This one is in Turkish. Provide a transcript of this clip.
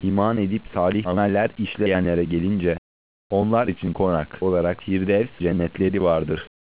iman edip salih ameller işleyenlere gelince, onlar için konak olarak Firdevs cennetleri vardır.